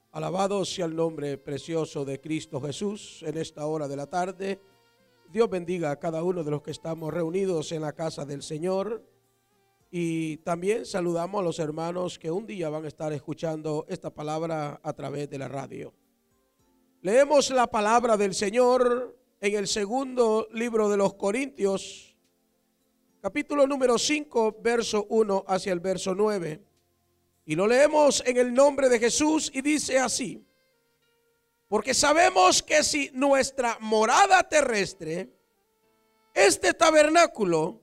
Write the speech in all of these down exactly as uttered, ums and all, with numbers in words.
Alabado sea el nombre precioso de Cristo Jesús en esta hora de la tarde. Dios bendiga a cada uno de los que estamos reunidos en la casa del Señor. Y también saludamos a los hermanos que un día van a estar escuchando esta palabra a través de la radio. Leemos la palabra del Señor en el segundo libro de los Corintios, capítulo número cinco, verso uno hacia el verso nueve. Y lo leemos en el nombre de Jesús y dice así: porque sabemos que si nuestra morada terrestre, este tabernáculo,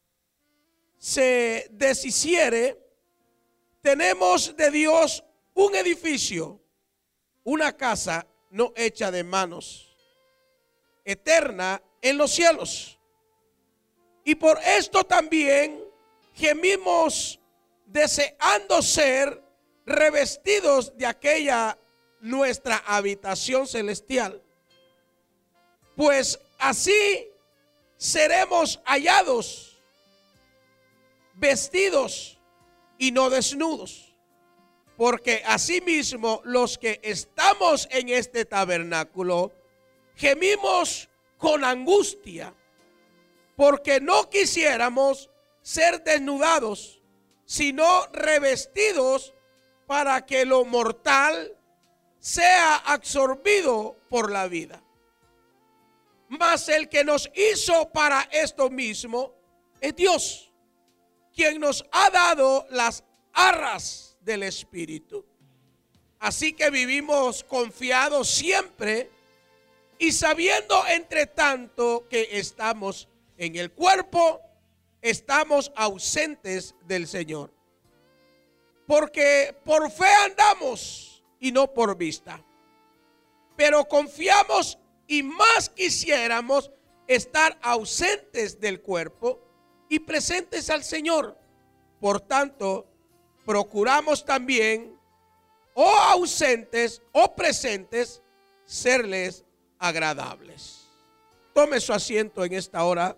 se deshiciere, tenemos de Dios un edificio, una casa no hecha de manos, eterna en los cielos. Y por esto también gemimos deseando ser revestidos de aquella nuestra habitación celestial, pues así seremos hallados vestidos y no desnudos, porque asimismo los que estamos en este tabernáculo gemimos con angustia, porque no quisiéramos ser desnudados, sino revestidos, para que lo mortal sea absorbido por la vida. Mas el que nos hizo para esto mismo es Dios, quien nos ha dado las arras del Espíritu. Así que vivimos confiados siempre y sabiendo entre tanto que estamos en el cuerpo, estamos ausentes del Señor. Porque por fe andamos y no por vista. Pero confiamos y más quisiéramos estar ausentes del cuerpo y presentes al Señor. Por tanto, procuramos también, o ausentes o presentes, serles agradables. Tome su asiento en esta hora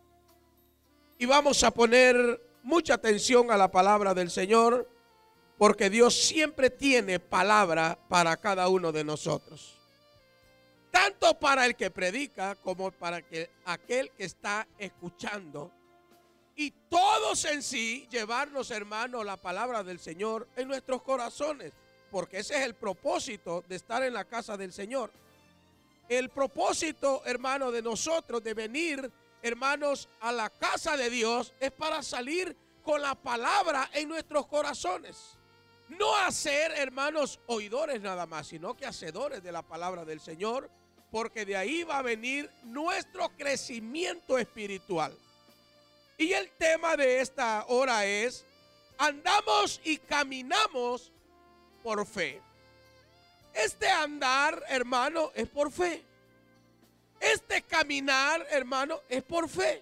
y vamos a poner mucha atención a la palabra del Señor, porque Dios siempre tiene palabra para cada uno de nosotros, tanto para el que predica como para que, aquel que está escuchando. Y todos en sí llevarnos, hermanos, la palabra del Señor en nuestros corazones, porque ese es el propósito de estar en la casa del Señor. El propósito, hermano, de nosotros de venir, hermanos, a la casa de Dios es para salir con la palabra en nuestros corazones. No hacer, hermanos, oidores nada más, sino que hacedores de la palabra del Señor, porque de ahí va a venir nuestro crecimiento espiritual. Y el tema de esta hora es: andamos y caminamos por fe. Este andar, hermano, es por fe. Este caminar, hermano, es por fe.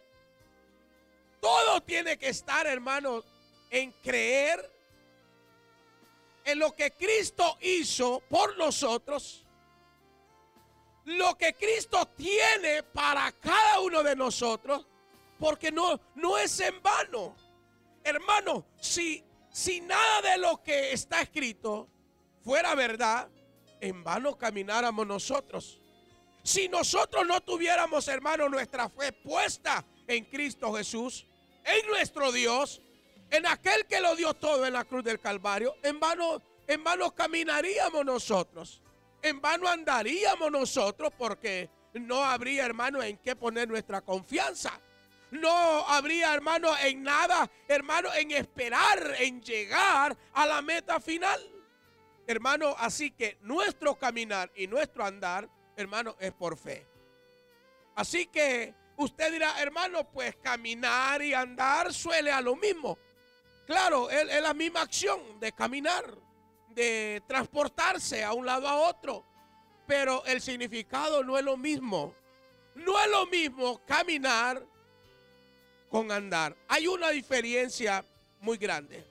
Todo tiene que estar, hermano, en creer en lo que Cristo hizo por nosotros, lo que Cristo tiene para cada uno de nosotros. Porque no, no es en vano. Hermano, si, si nada de lo que está escrito fuera verdad, en vano camináramos nosotros. Si nosotros no tuviéramos, hermano, nuestra fe puesta en Cristo Jesús, en nuestro Dios, en aquel que lo dio todo en la cruz del Calvario, en vano, en vano caminaríamos nosotros. En vano andaríamos nosotros, porque no habría, hermano, en qué poner nuestra confianza. No habría, hermano, en nada, hermano, en esperar, en llegar a la meta final. Hermano, así que nuestro caminar y nuestro andar, hermano, es por fe. Así que usted dirá, hermano, pues caminar y andar suele a lo mismo. Claro, es, es la misma acción de caminar, de transportarse a un lado a otro. Pero el significado no es lo mismo. No es lo mismo caminar con andar. Hay una diferencia muy grande.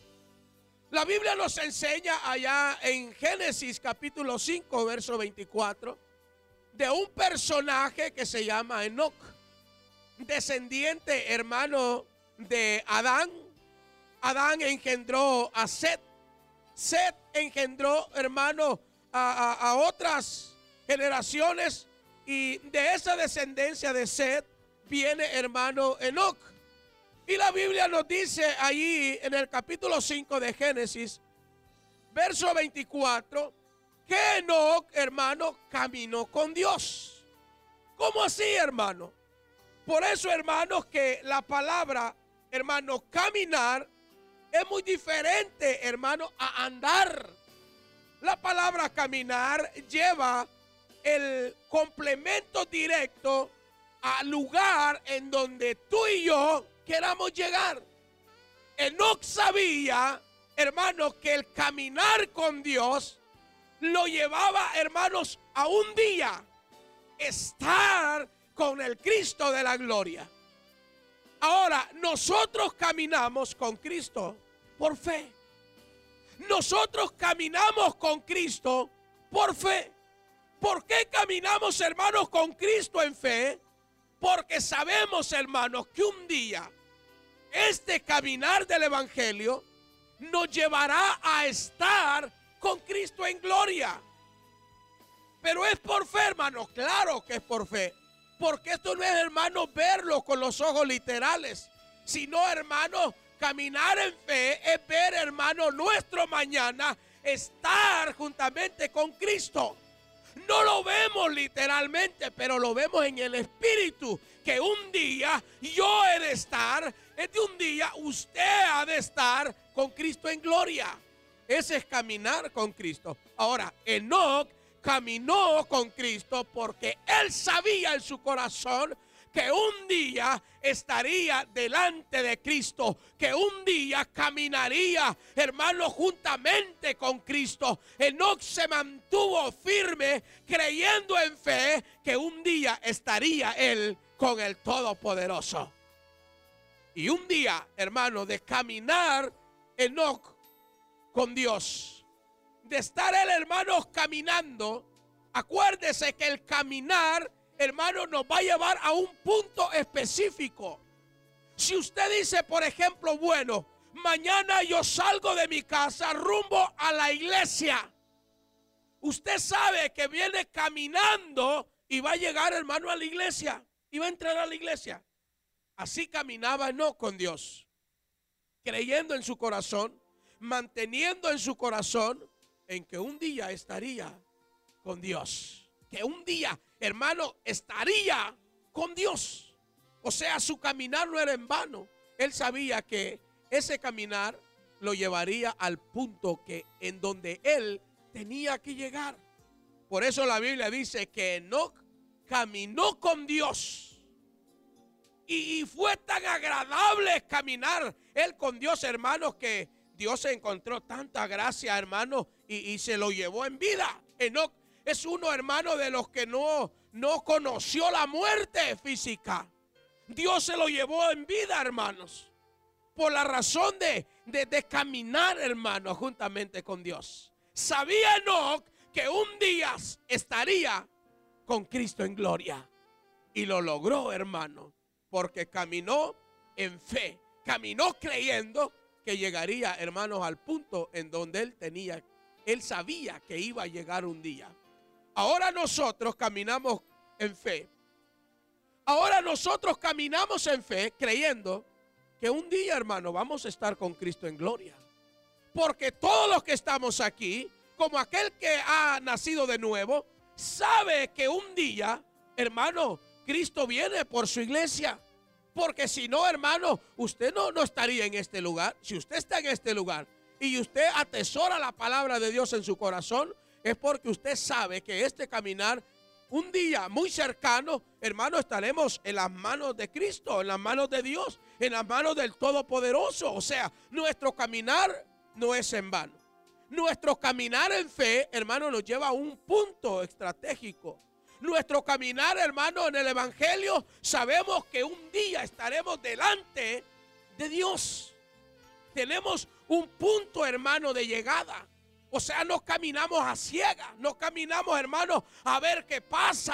La Biblia nos enseña allá en Génesis capítulo cinco, verso veinticuatro, de un personaje que se llama Enoc, descendiente, hermano, de Adán. Adán engendró a Set. Set engendró, hermano, a, a, a otras generaciones, y de esa descendencia de Set viene, hermano, Enoc. Y la Biblia nos dice allí en el capítulo cinco de Génesis, verso veinticuatro, que Enoc, hermano, caminó con Dios. ¿Cómo así, hermano? Por eso, hermanos, que la palabra, hermano, caminar es muy diferente, hermano, a andar. La palabra caminar lleva el complemento directo al lugar en donde tú y yo queramos llegar. Enoc sabía, hermanos, que el caminar con Dios lo llevaba, hermanos, a un día estar con el Cristo de la gloria. Ahora, nosotros caminamos con Cristo por fe. Nosotros caminamos con Cristo por fe. ¿Por qué caminamos, hermanos, con Cristo en fe? Porque sabemos, hermanos, que un día este caminar del Evangelio nos llevará a estar con Cristo en gloria. Pero es por fe, hermanos. Claro que es por fe. Porque esto no es, hermanos, verlo con los ojos literales, sino, hermanos, caminar en fe es ver, hermanos, nuestro mañana estar juntamente con Cristo. No lo vemos literalmente, pero lo vemos en el espíritu, que un día yo he de estar, es de un día usted ha de estar con Cristo en gloria. Ese es caminar con Cristo. Ahora, Enoc caminó con Cristo porque él sabía en su corazón que un día estaría delante de Cristo, que un día caminaría, hermano, juntamente con Cristo. Enoc se mantuvo firme, creyendo en fe que un día estaría él con el Todopoderoso. Y un día, hermano, de caminar Enoc con Dios, de estar él, hermanos, caminando, acuérdese que el caminar, hermano, nos va a llevar a un punto específico. Si usted dice, por ejemplo, bueno, mañana yo salgo de mi casa rumbo a la iglesia, usted sabe que viene caminando y va a llegar, hermano, a la iglesia, y va a entrar a la iglesia. Así caminaba Enoc con Dios, creyendo en su corazón, manteniendo en su corazón en que un día estaría con Dios, que un día, hermano, estaría con Dios. O sea, su caminar no era en vano. Él sabía que ese caminar lo llevaría al punto que en donde él tenía que llegar. Por eso la Biblia dice que Enoc caminó con Dios, y, y fue tan agradable caminar él con Dios, hermanos, que Dios encontró tanta gracia, hermano, y, y se lo llevó en vida. Enoc es uno, hermano, de los que no, no conoció la muerte física. Dios se lo llevó en vida, hermanos, por la razón de, de, de caminar, hermano, juntamente con Dios. Sabía Enoc que un día estaría con Cristo en gloria, y lo logró, hermano, porque caminó en fe, caminó creyendo que llegaría, hermanos, al punto en donde él tenía, él sabía que iba a llegar un día. Ahora nosotros caminamos en fe. Ahora nosotros caminamos en fe creyendo que un día, hermano, vamos a estar con Cristo en gloria. Porque todos los que estamos aquí, como aquel que ha nacido de nuevo, sabe que un día, hermano, Cristo viene por su iglesia. Porque si no, hermano, usted no, no estaría en este lugar. Si usted está en este lugar y usted atesora la palabra de Dios en su corazón, es porque usted sabe que este caminar, un día muy cercano, hermano, estaremos en las manos de Cristo, en las manos de Dios, en las manos del Todopoderoso. O sea, nuestro caminar no es en vano. Nuestro caminar en fe, hermano, nos lleva a un punto estratégico. Nuestro caminar, hermano, en el Evangelio, sabemos que un día estaremos delante de Dios. Tenemos un punto, hermano, de llegada. O sea, no caminamos a ciegas, no caminamos, hermano, a ver qué pasa.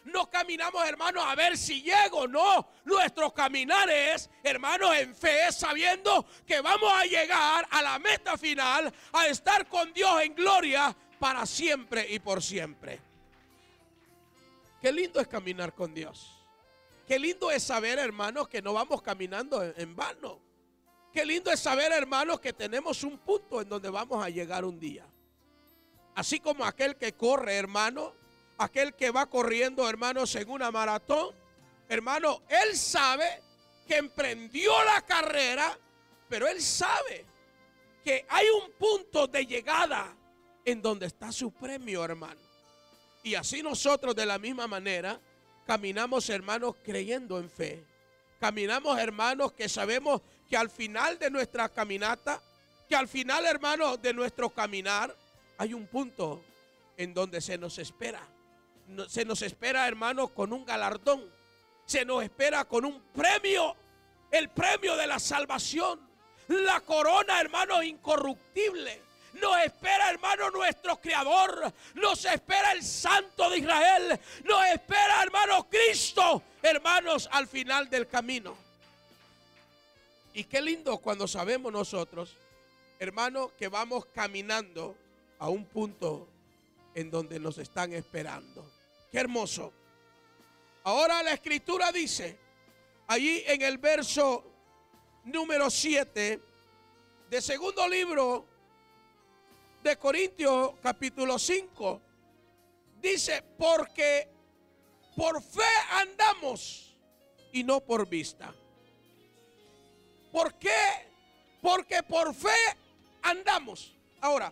no caminamos, hermanos, a ver si llego. No, nuestro caminar es, hermanos, en fe, sabiendo que vamos a llegar a la meta final, a estar con Dios en gloria para siempre y por siempre. Qué lindo es caminar con Dios. Qué lindo es saber, hermanos, que no vamos caminando en vano. Qué lindo es saber, hermanos, que tenemos un punto en donde vamos a llegar un día. Así como aquel que corre, hermano, aquel que va corriendo, hermanos, en una maratón, hermano, él sabe que emprendió la carrera, pero él sabe que hay un punto de llegada en donde está su premio, hermano. Y así nosotros, de la misma manera, caminamos, hermanos, creyendo en fe. Caminamos, hermanos, que sabemos que al final de nuestra caminata, que al final, hermanos, de nuestro caminar, hay un punto en donde se nos espera. Se nos espera, hermanos, con un galardón. Se nos espera con un premio. El premio de la salvación. La corona, hermanos, incorruptible. Nos espera, hermano, nuestro Creador. Nos espera el Santo de Israel. Nos espera, hermano, Cristo. Hermanos, al final del camino. Y qué lindo cuando sabemos nosotros, hermanos, que vamos caminando a un punto en donde nos están esperando. Qué hermoso. Ahora la Escritura dice, allí en el verso número siete de segundo libro de Corintios, capítulo cinco, dice, porque por fe andamos y no por vista. ¿Por qué? Porque por fe andamos. Ahora,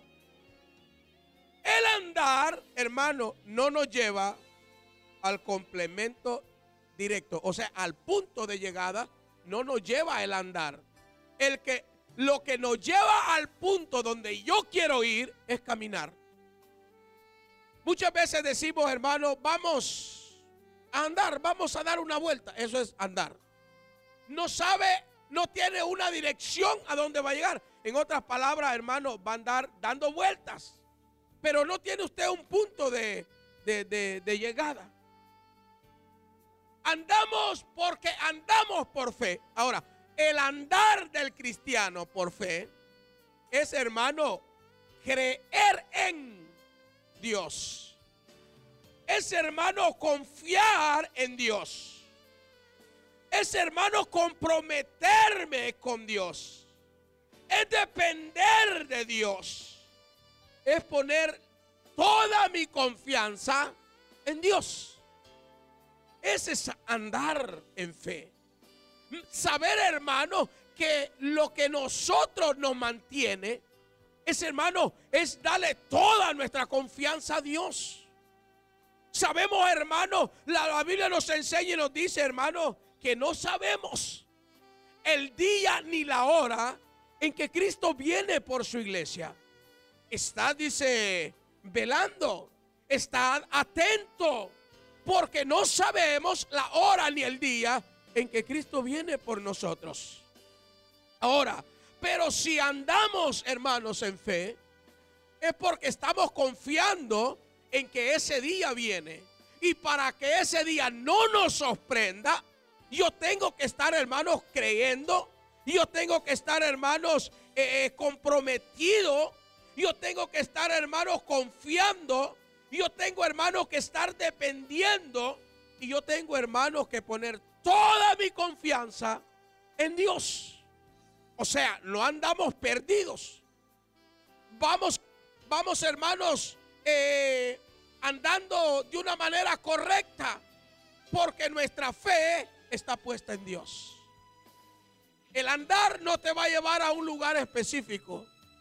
el andar, hermano, no nos lleva al complemento directo, o sea, al punto de llegada, no nos lleva el andar. El que, lo que nos lleva al punto donde yo quiero ir es caminar. Muchas veces decimos, hermano, vamos a andar, vamos a dar una vuelta. Eso es andar. No sabe, no tiene una dirección a dónde va a llegar. En otras palabras, hermano, va a andar dando vueltas. Pero no tiene usted un punto de, de, de, de llegada. Andamos porque andamos por fe. Ahora, el andar del cristiano por fe es, hermano, creer en Dios. Es, hermano, confiar en Dios. Es, hermano, comprometerme con Dios. Es depender de Dios. Es poner toda mi confianza en Dios. Ese es andar en fe. Saber, hermano, que lo que nosotros nos mantiene es, hermano, es darle toda nuestra confianza a Dios. Sabemos, hermano, la, la Biblia nos enseña y nos dice, hermano, que no sabemos el día ni la hora en que Cristo viene por su iglesia. Está, dice, velando, está atento, porque no sabemos la hora ni el día en que Cristo viene por nosotros. Ahora, pero si andamos, hermanos, en fe, es porque estamos confiando en que ese día viene. Y para que ese día no nos sorprenda, yo tengo que estar, hermanos, creyendo. Yo tengo que estar, hermanos, eh, comprometido. Yo tengo que estar, hermanos, confiando. Yo tengo, hermanos, que estar dependiendo. Y yo tengo, hermanos, que poner toda mi confianza en Dios. O sea, no andamos perdidos. Vamos, vamos, hermanos, eh, andando de una manera correcta, porque nuestra fe está puesta en Dios. El andar no te va a llevar a un lugar específico,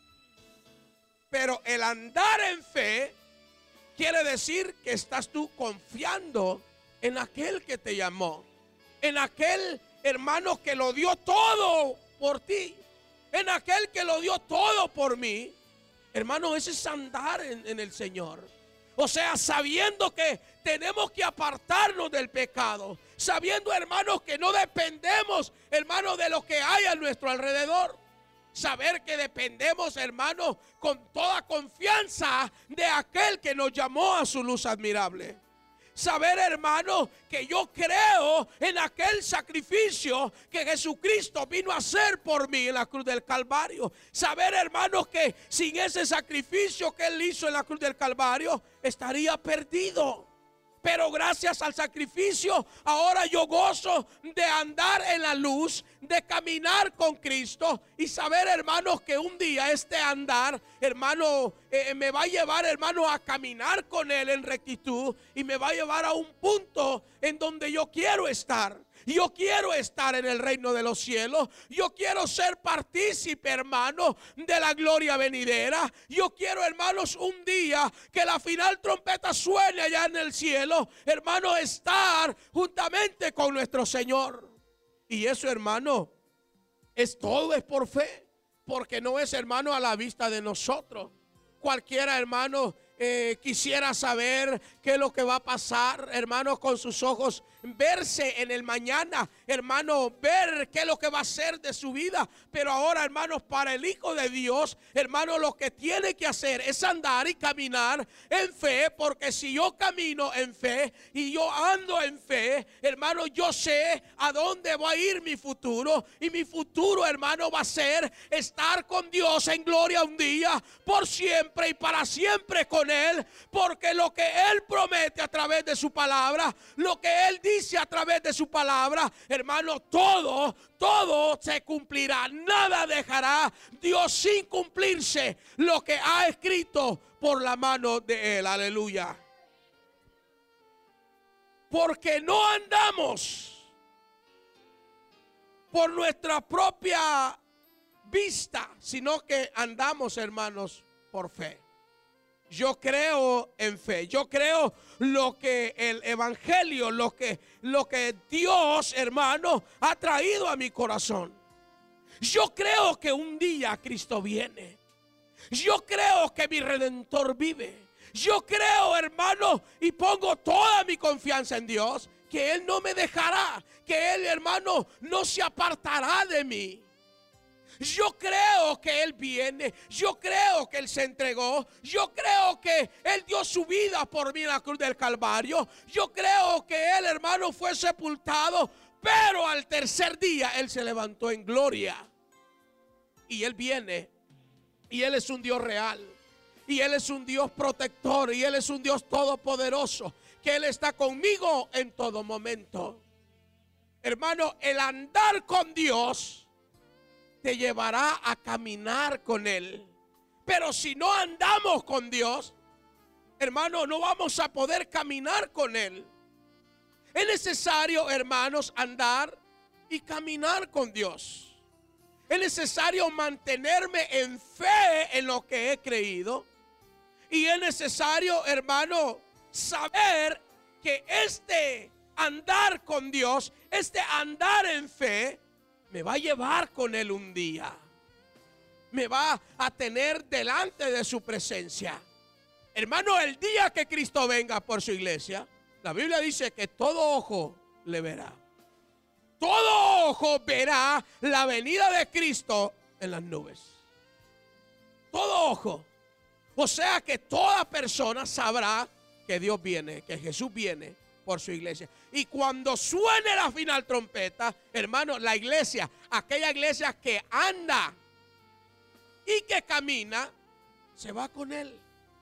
pero el andar en fe quiere decir que estás tú confiando en aquel que te llamó, en aquel, hermano, que lo dio todo por ti, en aquel que lo dio todo por mí. Hermano, ese es andar en, en el Señor. O sea, sabiendo que tenemos que apartarnos del pecado, sabiendo, hermanos, que no dependemos, hermanos, de lo que hay a nuestro alrededor. Saber que dependemos, hermanos, con toda confianza de aquel que nos llamó a su luz admirable. Saber, hermano, que yo creo en aquel sacrificio que Jesucristo vino a hacer por mí en la cruz del Calvario. Saber, hermanos, que sin ese sacrificio que Él hizo en la cruz del Calvario, estaría perdido. Pero gracias al sacrificio, ahora yo gozo de andar en la luz, de caminar con Cristo y saber, hermanos, que un día este andar, hermano, eh, me va a llevar, hermano, a caminar con Él en rectitud y me va a llevar a un punto en donde yo quiero estar. Yo quiero estar en el reino de los cielos. Yo quiero ser partícipe, hermano, de la gloria venidera. Yo quiero, hermanos, un día que la final trompeta suene allá en el cielo, hermano, estar juntamente con nuestro Señor. Y eso, hermano, es todo, es por fe, porque no es, hermano, a la vista de nosotros. Cualquiera, hermano, eh, quisiera saber qué es lo que va a pasar, hermano, con sus ojos, verse en el mañana, hermano, ver qué es lo que va a ser de su vida. Pero ahora, hermanos, para el Hijo de Dios, hermano, lo que tiene que hacer es andar y caminar en fe, porque si yo camino en fe y yo ando en fe, hermano, yo sé a dónde va a ir mi futuro, y mi futuro, hermano, va a ser estar con Dios en gloria un día, por siempre y para siempre con Él, porque lo que Él promete a través de su palabra, lo que Él dice a través de su palabra, hermano, todo, todo se cumplirá. Nada dejará Dios sin cumplirse lo que ha escrito por la mano de Él. Aleluya. Porque no andamos por nuestra propia vista, sino que andamos, hermanos, por fe. Yo creo en fe. Yo creo lo que el evangelio, lo que, lo que Dios, hermano, ha traído a mi corazón. Yo creo que un día Cristo viene. Yo creo que mi Redentor vive. Yo creo, hermano, y pongo toda mi confianza en Dios, que Él no me dejará, que Él, hermano, no se apartará de mí. Yo creo que Él viene. Yo creo que Él se entregó. Yo creo que Él dio su vida por mí en la cruz del Calvario. Yo creo que Él, hermano, fue sepultado, pero al tercer día Él se levantó en gloria. Y Él viene. Y Él es un Dios real. Y Él es un Dios protector. Y Él es un Dios todopoderoso, que Él está conmigo en todo momento. Hermano, el andar con Dios te llevará a caminar con Él. Pero si no andamos con Dios, hermano, no vamos a poder caminar con Él. Es necesario, hermanos, andar y caminar con Dios. Es necesario mantenerme en fe en lo que he creído. Y es necesario, hermano, saber que este andar con Dios, este andar en fe, me va a llevar con Él un día. Me va a tener delante de su presencia. Hermano, el día que Cristo venga por su iglesia, la Biblia dice que todo ojo le verá. Todo ojo verá la venida de Cristo en las nubes. Todo ojo. O sea que toda persona sabrá que Dios viene, que Jesús viene por su iglesia. Y cuando suene la final trompeta, hermano, la iglesia, aquella iglesia que anda y que camina, se va con Él.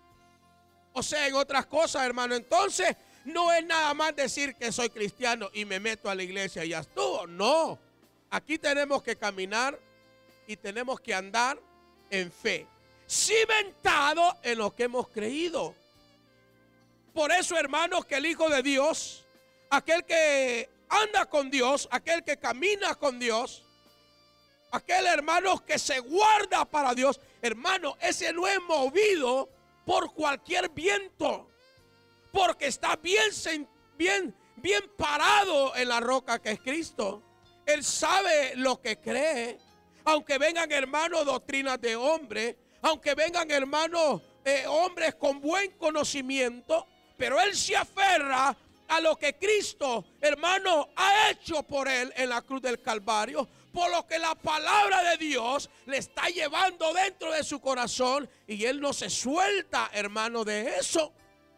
O sea, en otras cosas, hermano, entonces no es nada más decir que soy cristiano y me meto a la iglesia y ya estuvo. No, aquí tenemos que caminar y tenemos que andar en fe, cimentado en lo que hemos creído. Por eso, hermanos, que el Hijo de Dios, aquel que anda con Dios, aquel que camina con Dios, aquel, hermano, que se guarda para Dios, hermano, ese no es movido por cualquier viento, porque está bien, bien, bien parado en la roca que es Cristo. Él sabe lo que cree, aunque vengan, hermanos, doctrinas de hombre, aunque vengan, hermanos, eh, hombres con buen conocimiento, pero él se aferra a lo que Cristo, hermano, ha hecho por él en la cruz del Calvario, por lo que la palabra de Dios le está llevando dentro de su corazón, y él no se suelta, hermano, de eso.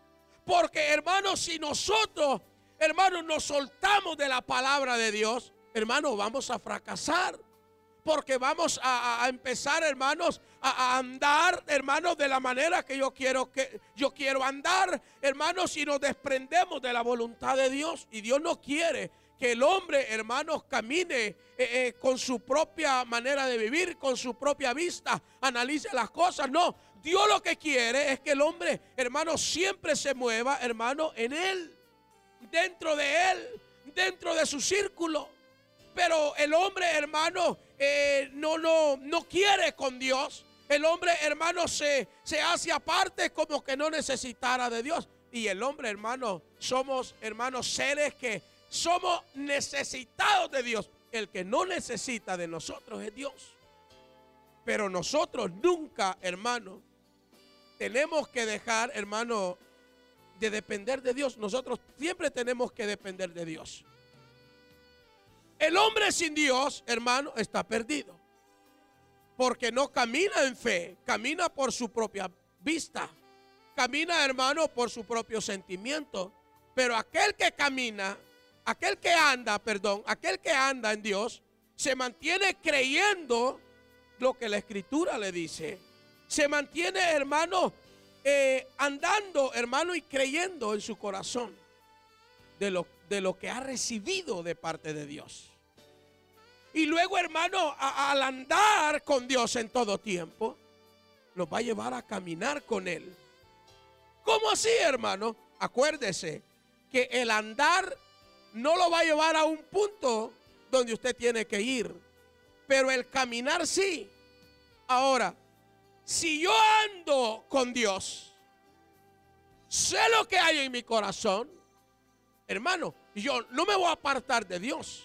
Porque, hermanos, si nosotros, hermanos, nos soltamos de la palabra de Dios, hermanos, vamos a fracasar. Porque vamos a, a empezar, hermanos, a, a andar, hermanos, de la manera que yo quiero que yo quiero andar, hermanos, si nos desprendemos de la voluntad de Dios. Y Dios no quiere que el hombre, hermanos, camine eh, eh, con su propia manera de vivir, con su propia vista, analice las cosas. No, Dios lo que quiere es que el hombre, hermanos, siempre se mueva, hermano, en Él, dentro de Él, dentro de su círculo. Pero el hombre, hermano, eh, no, no, no quiere con Dios. El hombre, hermano, se, se hace aparte como que no necesitara de Dios. Y el hombre, hermano, somos, hermanos, seres que somos necesitados de Dios. El que no necesita de nosotros es Dios. Pero nosotros nunca, hermano, tenemos que dejar, hermano, de depender de Dios. Nosotros siempre tenemos que depender de Dios. El hombre sin Dios, hermano, está perdido. Porque no camina en fe, camina por su propia vista. Camina, hermano, por su propio sentimiento. Pero aquel que camina, aquel que anda, perdón, aquel que anda en Dios, se mantiene creyendo lo que la Escritura le dice. Se mantiene, hermano, eh, andando, hermano, y creyendo en su corazón de lo, de lo que ha recibido de parte de Dios. Y luego, hermano, a, al andar con Dios en todo tiempo, nos va a llevar a caminar con Él. ¿Cómo así, hermano? Acuérdese que el andar no lo va a llevar a un punto donde usted tiene que ir, pero el caminar sí. Ahora, si yo ando con Dios, sé lo que hay en mi corazón, hermano, yo no me voy a apartar de Dios.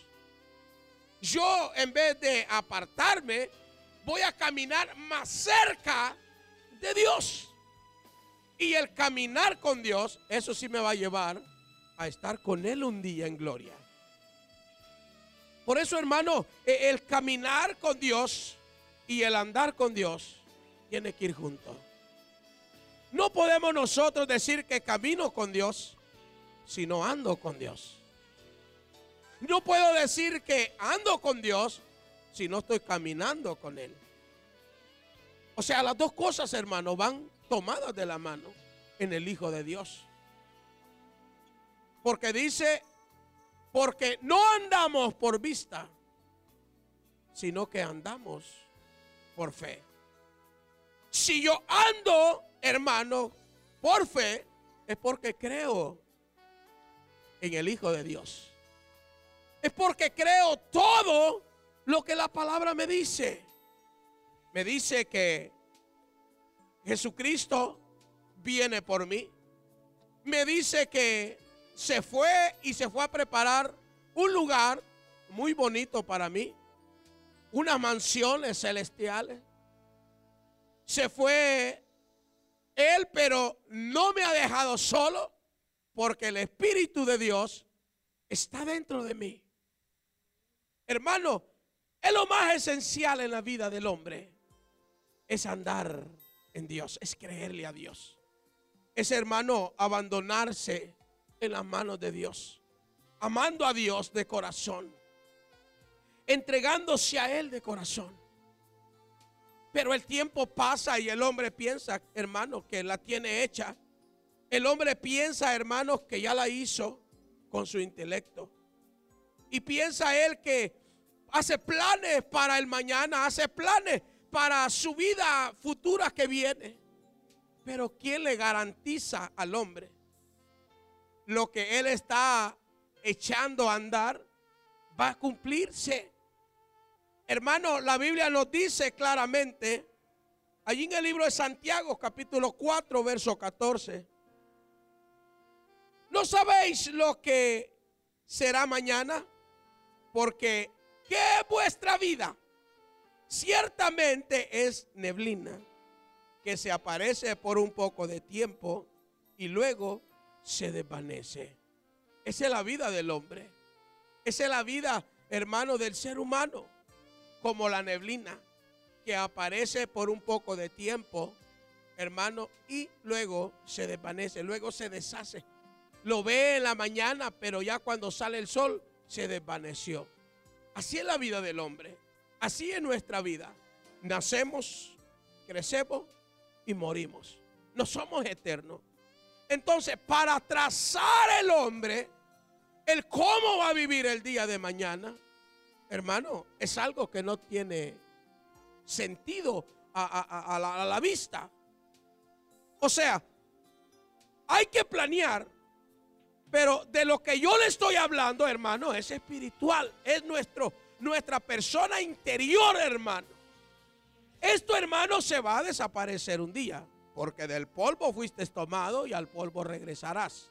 Yo, en vez de apartarme, voy a caminar más cerca de Dios. Y el caminar con Dios, eso sí me va a llevar a estar con Él un día en gloria. Por eso, hermano, el caminar con Dios y el andar con Dios tiene que ir juntos. No podemos nosotros decir que camino con Dios si no ando con Dios. No puedo decir que ando con Dios si no estoy caminando con Él. O sea, las dos cosas, hermano, van tomadas de la mano en el Hijo de Dios. Porque dice, porque no andamos por vista, sino que andamos por fe. Si yo ando, hermano, por fe, es porque creo en el Hijo de Dios. Es porque creo todo lo que la palabra me dice. Me dice que Jesucristo viene por mí. Me dice que se fue y se fue a preparar un lugar muy bonito para mí. Unas mansiones celestiales. Se fue Él, pero no me ha dejado solo, porque el Espíritu de Dios está dentro de mí. Hermano, es lo más esencial en la vida del hombre. Es andar en Dios, es creerle a Dios. Es, hermano, abandonarse en las manos de Dios. Amando a Dios de corazón. Entregándose a Él de corazón. Pero el tiempo pasa y el hombre piensa, hermano, que la tiene hecha. El hombre piensa, hermanos, que ya la hizo con su intelecto. Y piensa él que hace planes para el mañana, hace planes para su vida futura que viene. Pero ¿quién le garantiza al hombre lo que él está echando a andar va a cumplirse? Hermano, la Biblia nos dice claramente, allí en el libro de Santiago, capítulo cuatro, verso catorce. ¿No sabéis lo que será mañana? Porque ¿qué es vuestra vida? Ciertamente es neblina que se aparece por un poco de tiempo y luego se desvanece. Esa es la vida del hombre. Esa es la vida, hermano, del ser humano. Como la neblina que aparece por un poco de tiempo hermano, y luego se desvanece, luego se deshace. Lo ve en la mañana, pero ya cuando sale el sol se desvaneció. Así es la vida del hombre, así es nuestra vida. Nacemos, crecemos y morimos. No somos eternos. Entonces, para trazar el hombre el cómo va a vivir el día de mañana, hermano, es algo que no tiene sentido a, a, a, la, a la vista. O sea, hay que planear, pero de lo que yo le estoy hablando, hermano, es espiritual, es nuestro, nuestra persona interior, hermano. Esto, hermano, se va a desaparecer un día, porque del polvo fuiste tomado y al polvo regresarás.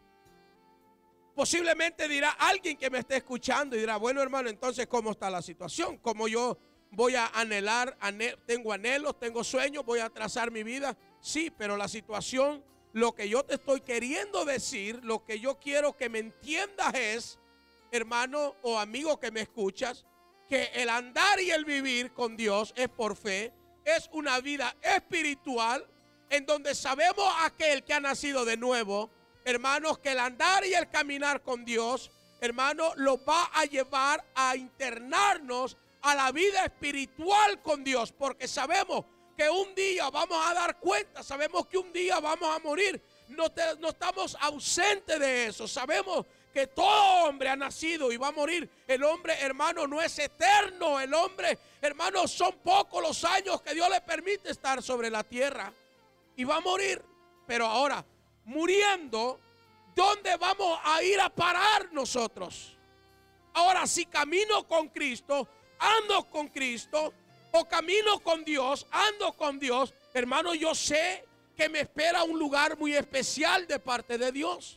Posiblemente dirá alguien que me esté escuchando y dirá, bueno, hermano, entonces ¿cómo está la situación? ¿Cómo yo voy a anhelar? Anhel, tengo anhelos, tengo sueños, voy a trazar mi vida. Sí, pero la situación, lo que yo te estoy queriendo decir, lo que yo quiero que me entiendas es, hermano o amigo que me escuchas, que el andar y el vivir con Dios es por fe, es una vida espiritual en donde sabemos aquel que ha nacido de nuevo, hermanos, que el andar y el caminar con Dios, hermano, lo va a llevar a internarnos a la vida espiritual con Dios, porque sabemos que un día vamos a dar cuenta, sabemos que un día vamos a morir, no, te, no estamos ausentes de eso, sabemos que todo hombre ha nacido y va a morir. El hombre, hermano, no es eterno, el hombre, hermano, son pocos los años que Dios le permite estar sobre la tierra y va a morir. Pero ahora, muriendo, ¿dónde vamos a ir a parar nosotros? Ahora, si camino con Cristo, ando con Cristo, o camino con Dios, ando con Dios, hermano, yo sé que me espera un lugar muy especial de parte de Dios.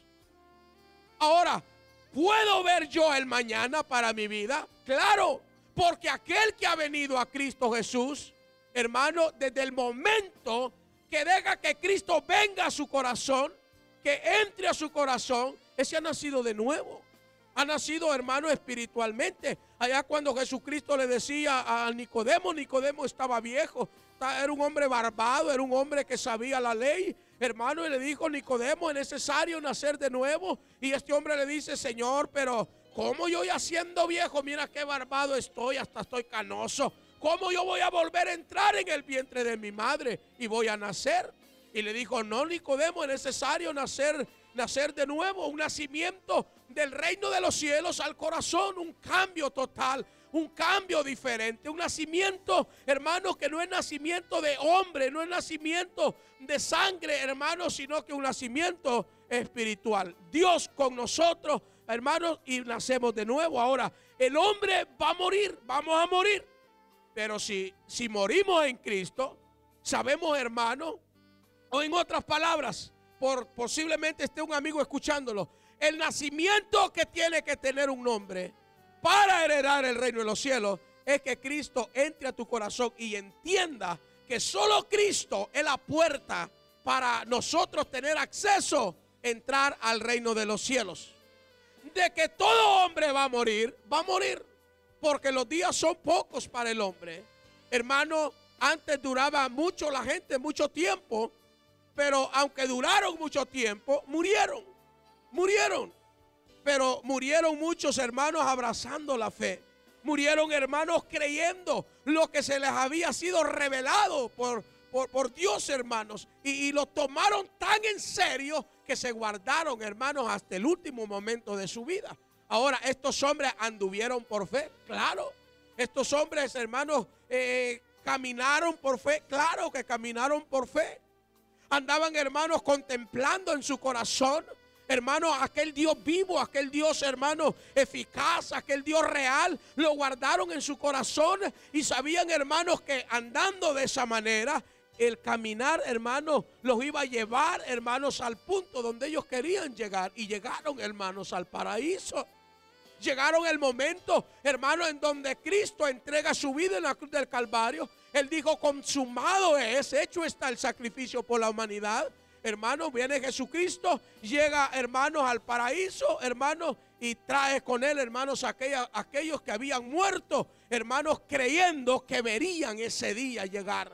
Ahora, ¿puedo ver yo el mañana para mi vida? Claro, porque aquel que ha venido a Cristo Jesús, hermano, desde el momento que deja que Cristo venga a su corazón, que entre a su corazón, ese ha nacido de nuevo. Ha nacido, hermano, espiritualmente. Allá cuando Jesucristo le decía a Nicodemo, Nicodemo estaba viejo, era un hombre barbado, era un hombre que sabía la ley, hermano, y le dijo, Nicodemo, es necesario nacer de nuevo. Y este hombre le dice, Señor, pero ¿cómo yo ya siendo viejo? Mira qué barbado estoy, hasta estoy canoso. ¿Cómo yo voy a volver a entrar en el vientre de mi madre y voy a nacer? Y le dijo, no, Nicodemo, es necesario nacer, nacer de nuevo, un nacimiento del reino de los cielos al corazón, un cambio total, un cambio diferente, un nacimiento, hermano, que no es nacimiento de hombre, no es nacimiento de sangre, hermano, sino que un nacimiento espiritual. Dios con nosotros, hermanos, y nacemos de nuevo. Ahora, el hombre va a morir, vamos a morir, pero si, si morimos en Cristo, sabemos, hermano, o en otras palabras, por posiblemente esté un amigo escuchándolo, el nacimiento que tiene que tener un hombre para heredar el reino de los cielos es que Cristo entre a tu corazón y entienda que solo Cristo es la puerta para nosotros tener acceso a entrar al reino de los cielos. De que todo hombre va a morir, va a morir, porque los días son pocos para el hombre. Hermano, antes duraba mucho la gente, mucho tiempo, pero aunque duraron mucho tiempo, murieron, murieron. Pero murieron muchos hermanos abrazando la fe. Murieron hermanos creyendo lo que se les había sido revelado por, por, por Dios, hermanos. Y, y lo tomaron tan en serio que se guardaron, hermanos, hasta el último momento de su vida. Ahora, estos hombres anduvieron por fe, claro. Estos hombres, hermanos, eh, caminaron por fe, claro que caminaron por fe. Andaban, hermanos, contemplando en su corazón, hermanos, aquel Dios vivo, aquel Dios, hermanos, eficaz, aquel Dios real. Lo guardaron en su corazón y sabían, hermanos, que andando de esa manera, el caminar, hermanos, los iba a llevar, hermanos, al punto donde ellos querían llegar. Y llegaron, hermanos, al paraíso. Llegaron el momento, hermanos, en donde Cristo entrega su vida en la cruz del Calvario. Él dijo, consumado es, hecho está el sacrificio por la humanidad. Hermanos, viene Jesucristo, llega, hermanos, al paraíso, hermanos, y trae con él, hermanos, aquella, aquellos que habían muerto, hermanos, creyendo que verían ese día llegar.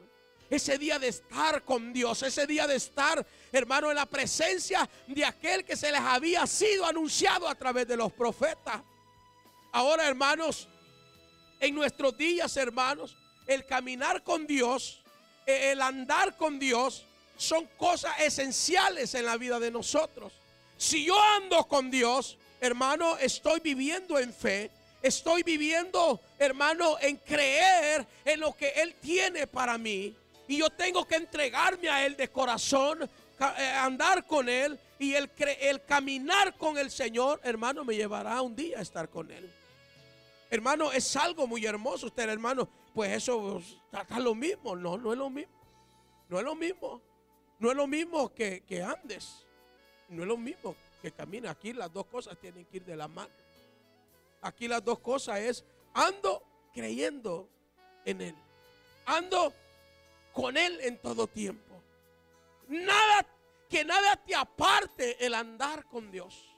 ese día de estar con Dios, ese día de estar, hermano, en la presencia de aquel que se les había sido anunciado a través de los profetas. Ahora, hermanos, en nuestros días, hermanos, el caminar con Dios, el andar con Dios, son cosas esenciales en la vida de nosotros. Si yo ando con Dios, hermano, estoy viviendo en fe. Estoy viviendo, hermano, en creer en lo que Él tiene para mí. Y yo tengo que entregarme a Él de corazón, andar con Él. Y el, el caminar con el Señor, hermano, me llevará un día a estar con Él. Hermano, es algo muy hermoso. Usted, hermano, pues eso está lo mismo. No, no es lo mismo. No es lo mismo. No es lo mismo que, que andes. No es lo mismo que camines. Aquí las dos cosas tienen que ir de la mano. Aquí las dos cosas es, ando creyendo en Él. Ando con Él en todo tiempo. Nada, que nada te aparte el andar con Dios.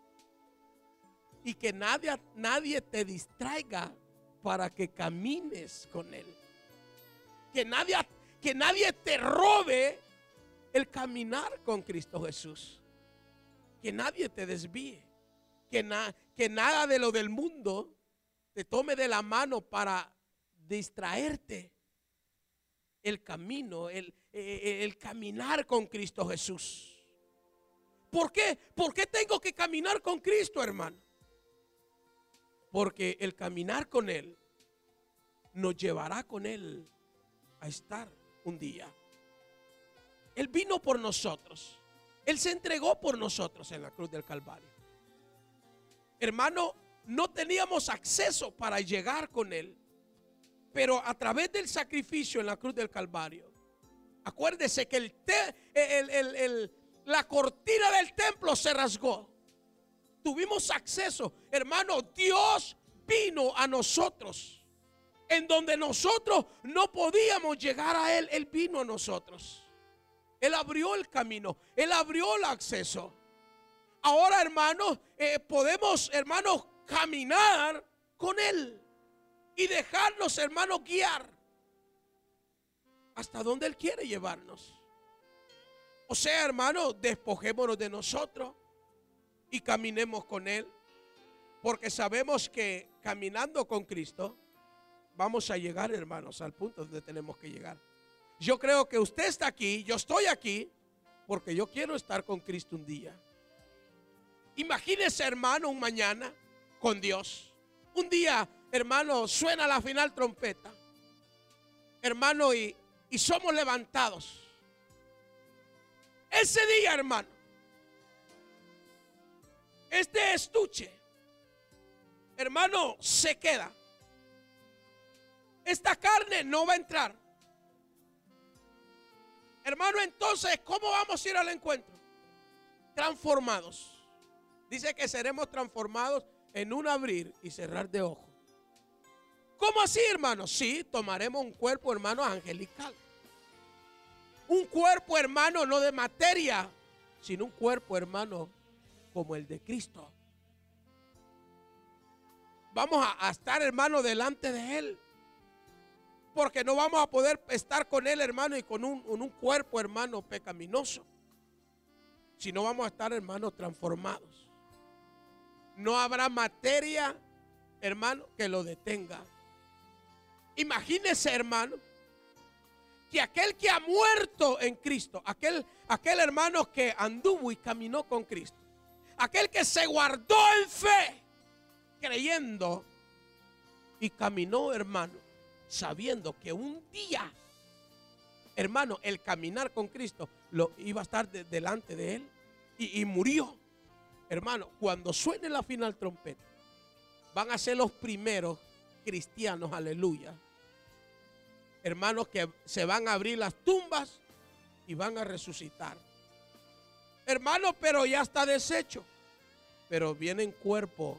Y que nadie, nadie te distraiga para que camines con Él. Que nadie, que nadie te robe el caminar con Cristo Jesús. Que nadie te desvíe. Que, na, que nada de lo del mundo te tome de la mano para distraerte el camino, el, el, el caminar con Cristo Jesús. ¿Por qué? ¿Por qué tengo que caminar con Cristo, hermano? Porque el caminar con Él nos llevará con Él a estar un día. Él vino por nosotros. Él se entregó por nosotros en la cruz del Calvario. Hermano, no teníamos acceso para llegar con Él, pero a través del sacrificio en la cruz del Calvario, acuérdese que el te, el, el, el, la cortina del templo se rasgó. Tuvimos acceso, hermano. Dios vino a nosotros. En donde nosotros no podíamos llegar a Él, Él vino a nosotros. Él abrió el camino, Él abrió el acceso. Ahora, hermanos, eh, podemos, hermanos, caminar con Él y dejarnos, hermanos, guiar hasta donde Él quiere llevarnos. O sea, hermanos, despojémonos de nosotros y caminemos con Él, porque sabemos que caminando con Cristo vamos a llegar, hermanos, al punto donde tenemos que llegar. Yo creo que usted está aquí, yo estoy aquí, porque yo quiero estar con Cristo un día. Imagínese, hermano, un mañana con Dios. Un día, hermano, suena la final trompeta, hermano, y, y somos levantados. Ese día, hermano, este estuche, hermano, se queda. Esta carne no va a entrar. Hermano, entonces, ¿cómo vamos a ir al encuentro? Transformados. Dice que seremos transformados en un abrir y cerrar de ojos. ¿Cómo así, hermano? Sí, tomaremos un cuerpo, hermano, angelical. Un cuerpo, hermano, no de materia, sino un cuerpo, hermano, como el de Cristo. Vamos a, a estar, hermano, delante de Él. Porque no vamos a poder estar con Él, hermano, y con un, con un cuerpo, hermano, pecaminoso. Sino vamos a estar, hermano, transformados. No habrá materia, hermano, que lo detenga. Imagínese, hermano, que aquel que ha muerto en Cristo, aquel, aquel hermano que anduvo y caminó con Cristo, aquel que se guardó en fe, creyendo y caminó, hermano, sabiendo que un día, hermano, el caminar con Cristo lo iba a estar de, delante de Él y, y murió. Hermano, cuando suene la final trompeta, van a ser los primeros cristianos, aleluya, hermanos, que se van a abrir las tumbas y van a resucitar. Hermano, pero ya está deshecho, pero viene en cuerpo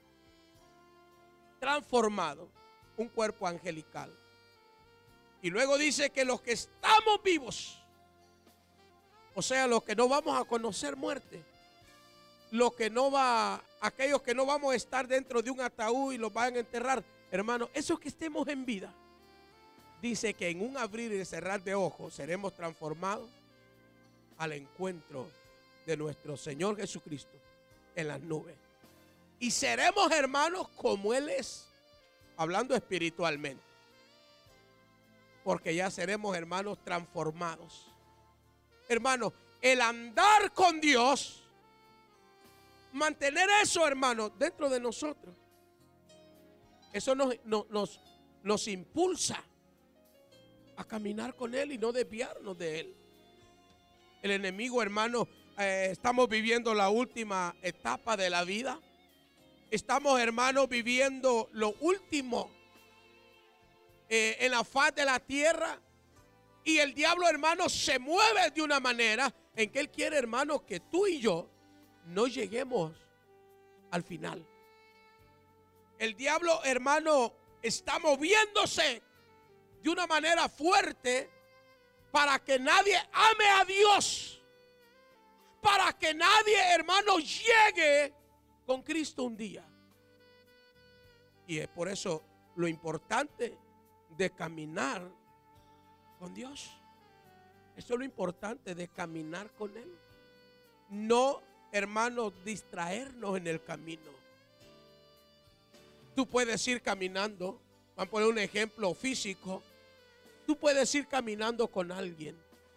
transformado, un cuerpo angelical. Y luego dice que los que estamos vivos, o sea, los que no vamos a conocer muerte, los que no va, aquellos que no vamos a estar dentro de un ataúd y los van a enterrar, hermano, esos que estemos en vida, dice que en un abrir y cerrar de ojos seremos transformados al encuentro de nuestro Señor Jesucristo en las nubes. Y seremos, hermanos, como Él es, hablando espiritualmente. Porque ya seremos, hermanos, transformados. Hermanos, el andar con Dios, mantener eso, hermanos, dentro de nosotros, eso nos, nos, nos, nos impulsa a caminar con Él y no desviarnos de Él. El enemigo, hermano, eh, estamos viviendo la última etapa de la vida. Estamos, hermanos, viviendo lo último eh, en la faz de la tierra. Y el diablo, hermano, se mueve de una manera en que él quiere, hermano, que tú y yo no lleguemos al final. El diablo, hermano, está moviéndose de una manera fuerte para que nadie ame a Dios, para que nadie, hermano, llegue con Cristo un día. Y es por eso lo importante de caminar con Dios. Eso es lo importante de caminar con Él. No, hermano, distraernos en el camino. Tú puedes ir caminando, van a poner un ejemplo físico. Tú puedes ir caminando con alguien,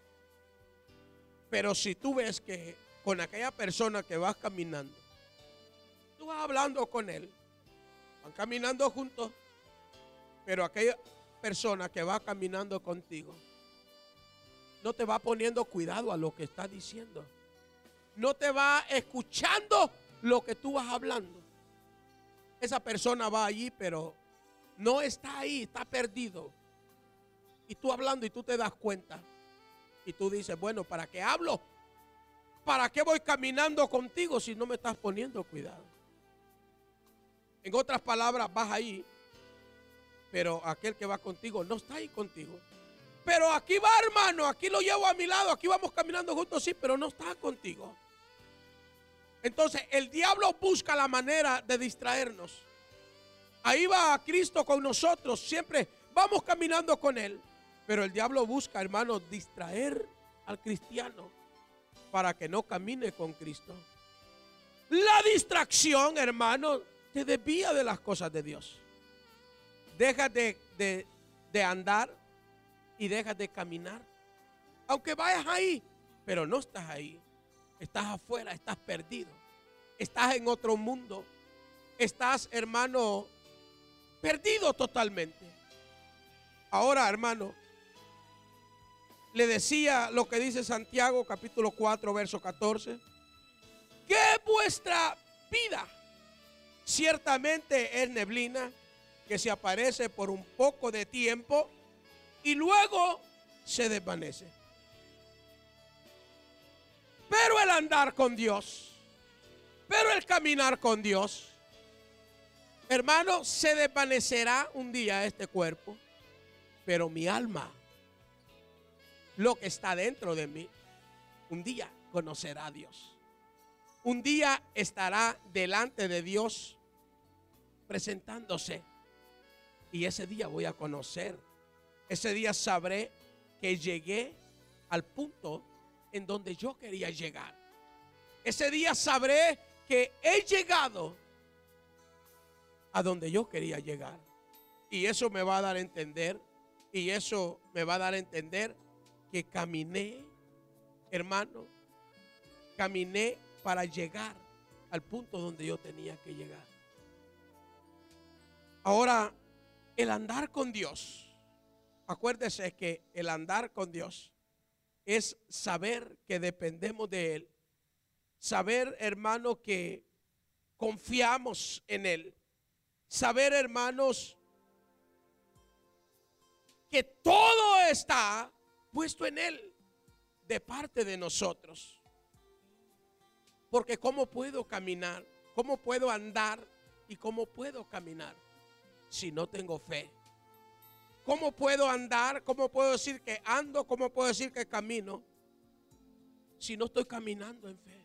pero si tú ves que con aquella persona que vas caminando, tú vas hablando con él, van caminando juntos, pero aquella persona que va caminando contigo no te va poniendo cuidado a lo que está diciendo, no te va escuchando lo que tú vas hablando. Esa persona va allí, pero no está ahí, está perdido. Y tú hablando y tú te das cuenta. Y tú dices, bueno, ¿para qué hablo? ¿Para qué voy caminando contigo si no me estás poniendo cuidado? En otras palabras, vas ahí, pero aquel que va contigo no está ahí contigo. Pero aquí va, hermano, aquí lo llevo a mi lado, aquí vamos caminando juntos, sí, pero no está contigo. Entonces, el diablo busca la manera de distraernos. Ahí va Cristo con nosotros, siempre vamos caminando con Él. Pero el diablo busca, hermano, distraer al cristiano para que no camine con Cristo. La distracción, hermano, te desvía de las cosas de Dios. Dejas de, de, de andar y dejas de caminar. Aunque vayas ahí, pero no estás ahí. Estás afuera, estás perdido. Estás en otro mundo. Estás, hermano, perdido totalmente. Ahora, hermano, le decía lo que dice Santiago capítulo cuatro verso catorce, que vuestra vida ciertamente es neblina que se aparece por un poco de tiempo y luego se desvanece. Pero el andar con Dios, pero el caminar con Dios, hermano, se desvanecerá un día este cuerpo, pero mi alma, lo que está dentro de mí, un día conocerá a Dios. Un día estará delante de Dios presentándose. Y ese día voy a conocer. Ese día sabré que llegué al punto en donde yo quería llegar. Ese día sabré que he llegado a donde yo quería llegar. Y eso me va a dar a entender, y eso me va a dar a entender que caminé, hermano, caminé para llegar al punto donde yo tenía que llegar. Ahora, el andar con Dios, acuérdese que el andar con Dios es saber que dependemos de Él, saber, hermano, que confiamos en Él, saber, hermanos, que todo está puesto en Él de parte de nosotros. Porque ¿cómo puedo caminar? ¿Cómo puedo andar? ¿Y cómo puedo caminar si no tengo fe? ¿Cómo puedo andar? ¿Cómo puedo decir que ando? ¿Cómo puedo decir que camino si no estoy caminando en fe?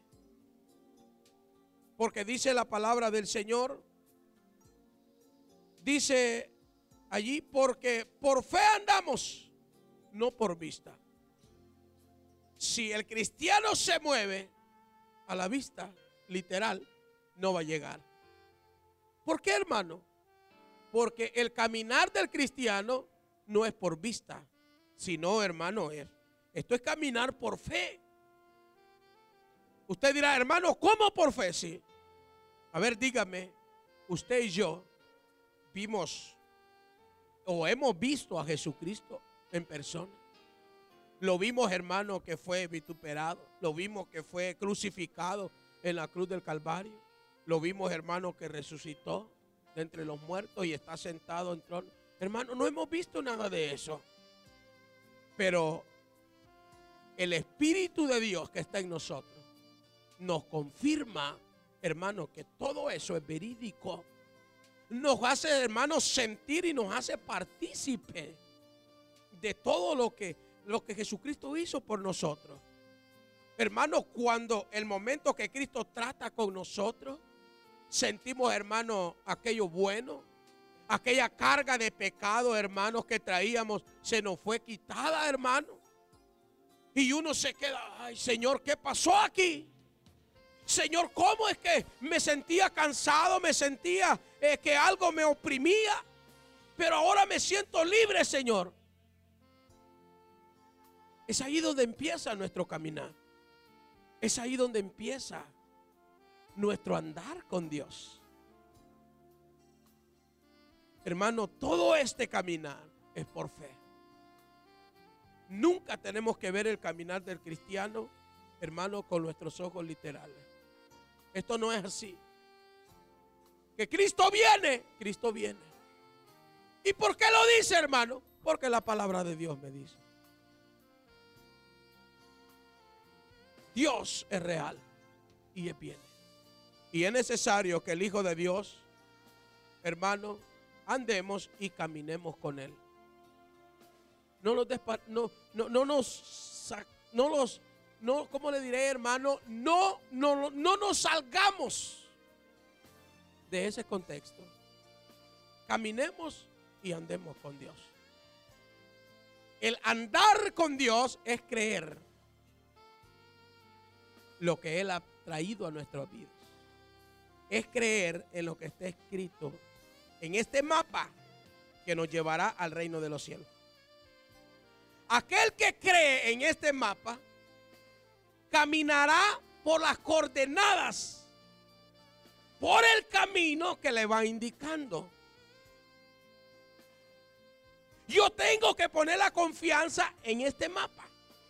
Porque dice la palabra del Señor, dice allí, porque por fe andamos, no por vista. Si el cristiano se mueve a la vista, literal, no va a llegar. ¿Por qué, hermano? Porque el caminar del cristiano no es por vista, sino, hermano, es, esto es caminar por fe. Usted dirá, hermano, ¿cómo por fe? Sí. A ver, dígame, usted y yo vimos o hemos visto a Jesucristo en persona. Lo vimos, hermano, que fue vituperado. Lo vimos que fue crucificado en la cruz del Calvario. Lo vimos, hermano, que resucitó de entre los muertos y está sentado en trono. Hermano, no hemos visto nada de eso. Pero el Espíritu de Dios que está en nosotros nos confirma, hermano, que todo eso es verídico. Nos hace, hermano, sentir y nos hace partícipe de todo lo que lo que Jesucristo hizo por nosotros. Hermano, cuando el momento que Cristo trata con nosotros, sentimos, hermano, aquello bueno, aquella carga de pecado, hermanos, que traíamos, se nos fue quitada, hermano. Y uno se queda, ay, Señor, ¿qué pasó aquí? Señor, ¿cómo es que me sentía cansado, me sentía eh, que algo me oprimía, pero ahora me siento libre, Señor? Es ahí donde empieza nuestro caminar. Es ahí donde empieza nuestro andar con Dios. Hermano, todo este caminar es por fe. Nunca tenemos que ver el caminar del cristiano, hermano, con nuestros ojos literales. Esto no es así. Que Cristo viene, Cristo viene. ¿Y por qué lo dice, hermano? Porque la palabra de Dios me dice. Dios es real y Él viene. Y es necesario que el Hijo de Dios, hermano, andemos y caminemos con Él. No nos, despa no, no, no nos, no los, no, ¿cómo le diré, hermano? No, no, no nos salgamos de ese contexto. Caminemos y andemos con Dios. El andar con Dios es creer lo que Él ha traído a nuestras vidas. Es creer en lo que está escrito en este mapa que nos llevará al reino de los cielos. Aquel que cree en este mapa caminará por las coordenadas, por el camino que le va indicando. Yo tengo que poner la confianza en este mapa.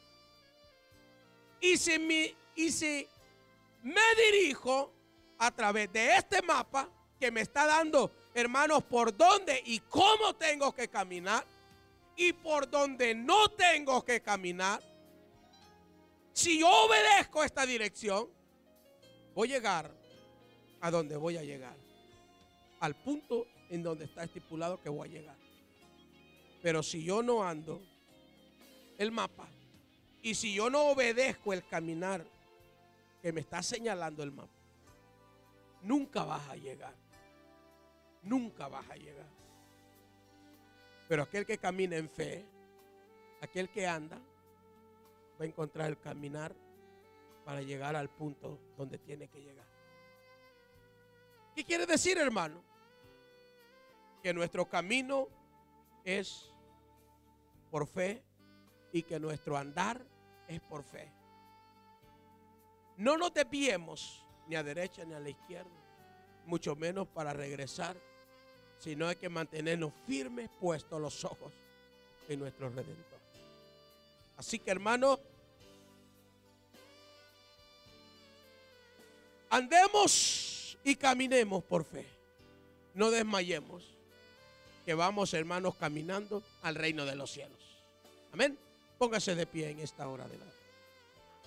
Y si, mi, y si me dirijo a través de este mapa que me está dando, hermanos, por dónde y cómo tengo que caminar y por dónde no tengo que caminar, si yo obedezco esta dirección, voy a llegar a donde voy a llegar, al punto en donde está estipulado que voy a llegar. Pero si yo no ando el mapa y si yo no obedezco el caminar que me está señalando el mapa, nunca vas a llegar. Nunca vas a llegar. Pero aquel que camina en fe, aquel que anda, va a encontrar el caminar para llegar al punto donde tiene que llegar. ¿Qué quiere decir, hermano? Que nuestro camino es por fe y que nuestro andar es por fe. No nos desviemos ni a derecha ni a la izquierda, mucho menos para regresar, sino hay que mantenernos firmes, puestos los ojos en nuestro Redentor. Así que, hermano, andemos y caminemos por fe. No desmayemos, que vamos, hermanos, caminando al reino de los cielos. Amén. Póngase de pie en esta hora de la